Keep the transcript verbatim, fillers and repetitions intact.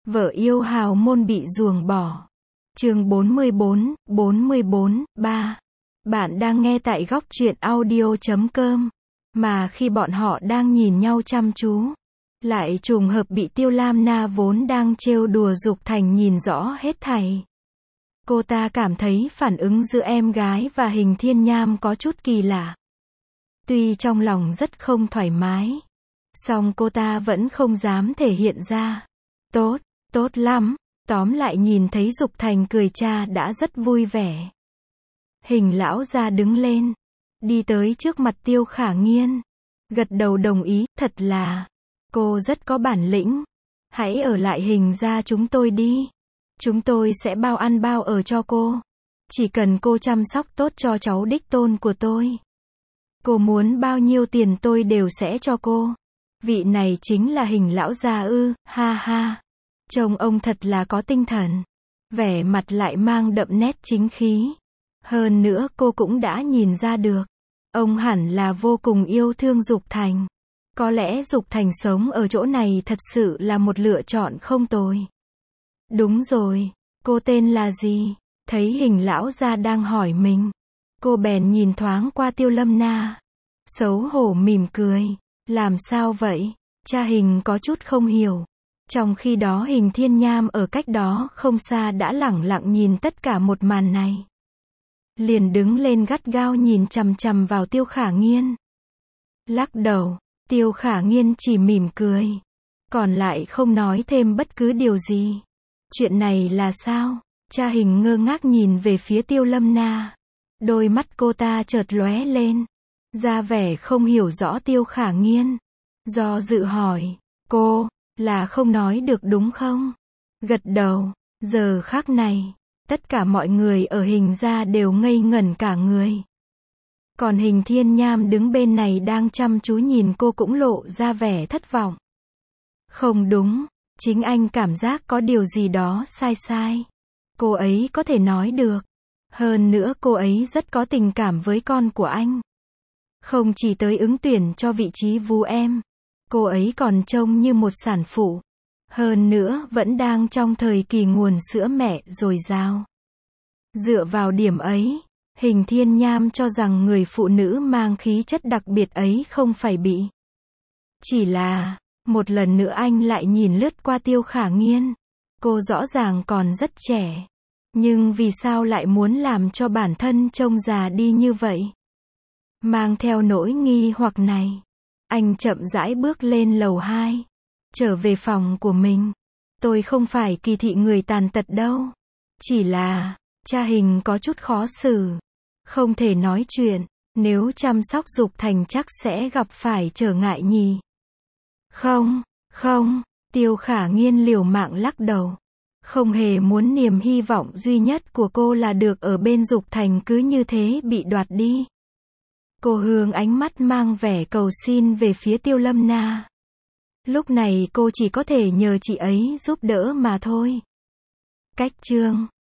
Vợ yêu hào môn bị ruồng bỏ. Chương bốn mươi bốn, bốn mươi bốn, ba. Bạn đang nghe tại góc truyện audio chấm com. Mà khi bọn họ đang nhìn nhau chăm chú, lại trùng hợp bị Tiêu Lam Na vốn đang trêu đùa Dục Thành nhìn rõ hết thảy. Cô ta cảm thấy phản ứng giữa em gái và Hình Thiên Nham có chút kỳ lạ. Tuy trong lòng rất không thoải mái, song cô ta vẫn không dám thể hiện ra. Tốt, tốt lắm. Tóm lại nhìn thấy Dục Thành cười cha đã rất vui vẻ. Hình lão gia đứng lên, đi tới trước mặt Tiêu Khả Nghiên, gật đầu đồng ý, thật là, cô rất có bản lĩnh. Hãy ở lại Hình gia chúng tôi đi. Chúng tôi sẽ bao ăn bao ở cho cô. Chỉ cần cô chăm sóc tốt cho cháu đích tôn của tôi. Cô muốn bao nhiêu tiền tôi đều sẽ cho cô. Vị này chính là Hình lão gia ư, ha ha. Trông ông thật là có tinh thần. Vẻ mặt lại mang đậm nét chính khí. Hơn nữa cô cũng đã nhìn ra được. Ông hẳn là vô cùng yêu thương Dục Thành. Có lẽ Dục Thành sống ở chỗ này thật sự là một lựa chọn không tồi. Đúng rồi, cô tên là gì? Thấy Hình lão gia đang hỏi mình, cô bèn nhìn thoáng qua Tiêu Lâm Na. Xấu hổ mỉm cười. Làm sao vậy? Cha Hình có chút không hiểu. Trong khi đó Hình Thiên Nham ở cách đó không xa đã lẳng lặng nhìn tất cả một màn này. Liền đứng lên gắt gao nhìn chằm chằm vào Tiêu Khả Nghiên. Lắc đầu, Tiêu Khả Nghiên chỉ mỉm cười. Còn lại không nói thêm bất cứ điều gì. Chuyện này là sao? Cha Hình ngơ ngác nhìn về phía Tiêu Lâm Na. Đôi mắt cô ta chợt lóe lên. Ra vẻ không hiểu rõ Tiêu Khả Nghiên. Do dự hỏi, cô, là không nói được đúng không? Gật đầu, giờ khắc này, tất cả mọi người ở Hình gia đều ngây ngẩn cả người. Còn Hình Thiên Nham đứng bên này đang chăm chú nhìn cô cũng lộ ra vẻ thất vọng. Không đúng, chính anh cảm giác có điều gì đó sai sai. Cô ấy có thể nói được. Hơn nữa cô ấy rất có tình cảm với con của anh. Không chỉ tới ứng tuyển cho vị trí vú em, cô ấy còn trông như một sản phụ. Hơn nữa vẫn đang trong thời kỳ nguồn sữa mẹ dồi dào. Dựa vào điểm ấy, Hình Thiên Nham cho rằng người phụ nữ mang khí chất đặc biệt ấy không phải bị. Chỉ là, một lần nữa anh lại nhìn lướt qua Tiêu Khả Nghiên. Cô rõ ràng còn rất trẻ. Nhưng vì sao lại muốn làm cho bản thân trông già đi như vậy? Mang theo nỗi nghi hoặc này, anh chậm rãi bước lên lầu hai, trở về phòng của mình. Tôi không phải kỳ thị người tàn tật đâu. Chỉ là, cha Hình có chút khó xử. Không thể nói chuyện, nếu chăm sóc Dục Thành chắc sẽ gặp phải trở ngại nhỉ. Không, không, Tiêu Khả Nghiên liều mạng lắc đầu. Không hề muốn niềm hy vọng duy nhất của cô là được ở bên Dục Thành cứ như thế bị đoạt đi. Cô hướng ánh mắt mang vẻ cầu xin về phía Tiêu Lâm Na. Lúc này cô chỉ có thể nhờ chị ấy giúp đỡ mà thôi. Cách chương